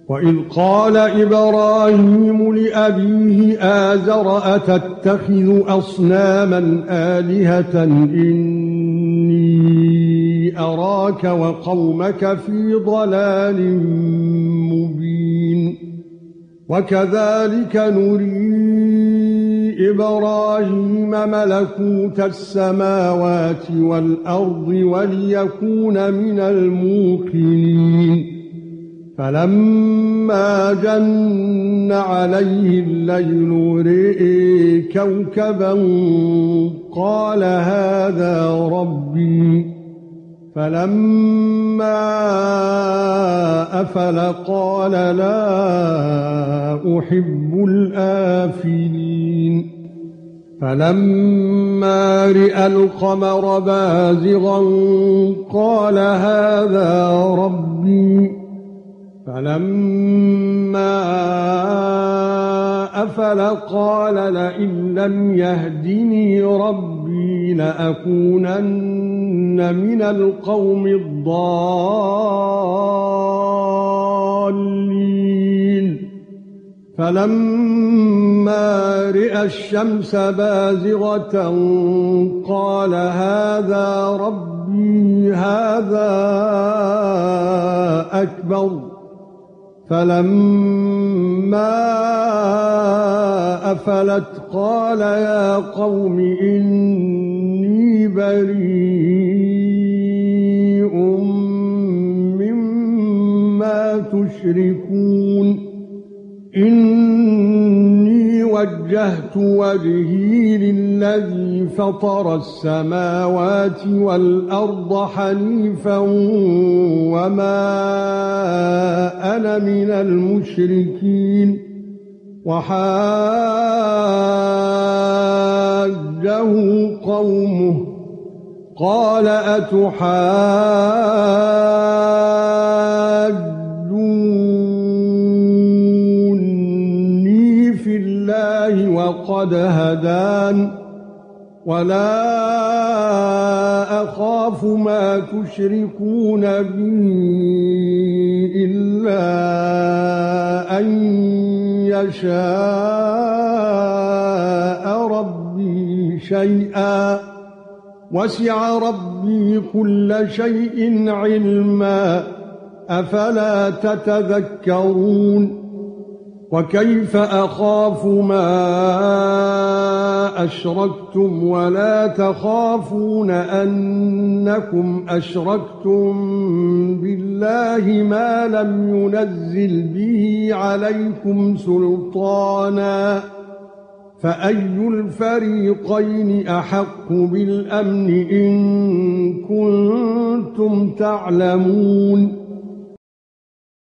وَإِذْ قَالَ إِبْرَاهِيمُ لِأَبِيهِ آزَرَ أَتَتَّخِذُ أَصْنَامًا آلِهَةً إِنِّي أَرَاكَ وَقَوْمَكَ فِي ضَلَالٍ مُبِينٍ وَكَذَلِكَ نُرِي إِبْرَاهِيمَ مَلَكُوتَ السَّمَاوَاتِ وَالْأَرْضِ وَلِيَكُونَ مِنَ الْمُوقِنِينَ فَلَمَّا جَنَّ عَلَيْهِ اللَّيْلُ رَأَى كَوْكَبًا قَالَ هَذَا رَبِّي فَلَمَّا أَفَلَ قَالَ لَا أُحِبُّ الْآفِلِينَ فَلَمَّا رَأَى الْقَمَرَ بَازِغًا قَالَ هَذَا رَبِّي فَلَمَّا أَفَلَ قَالَ لَئِن لَّمْ يَهْدِنِي رَبِّي لَأَكُونَنَّ مِنَ الْقَوْمِ الضَّالِّينَ فَلَمَّا رَأَى الشَّمْسَ بَازِغَةً قَالَ هَذَا رَبِّي هَذَا أَكْبَرُ فَلَمَّا أَفَلَتْ قَالَ يَا قَوْمِ إِنِّي بَرِيءٌ مِّمَّا تُشْرِكُونَ إِنِّي وَجَّهْتُ وَجْهِي لِلَّذِي فَطَرَ السَّمَاوَاتِ وَالْأَرْضَ حَنِيفًا وَمَا أَنَا مِنَ الْمُشْرِكِينَ وَحَاجَّهُ قَوْمُهُ قَالَ أَتُحَاجُّونِّي فِي اللَّهِ وَقَدْ هَدَانِ وَلَا أَخَافُ مَا تُشْرِكُونَ بِهِ إِلَّا أَن يَشَاءَ رَبِّي شَيْئًا وَسِعَ رَبِّي كُلَّ شَيْءٍ عِلْمًا أَفَلَا تَتَذَكَّرُونَ وَكَيْفَ أَخَافُ مَا أَشْرَكْتُمْ وَلَا تَخَافُونَ أَنَّكُمْ أَشْرَكْتُمْ بِاللَّهِ مَا لَمْ يُنَزِّلْ بِهِ عَلَيْكُمْ سُلْطَانًا فَأَيُّ الْفَرِيقَيْنِ أَحَقُّ بِالْأَمْنِ إِن كُنتُمْ تَعْلَمُونَ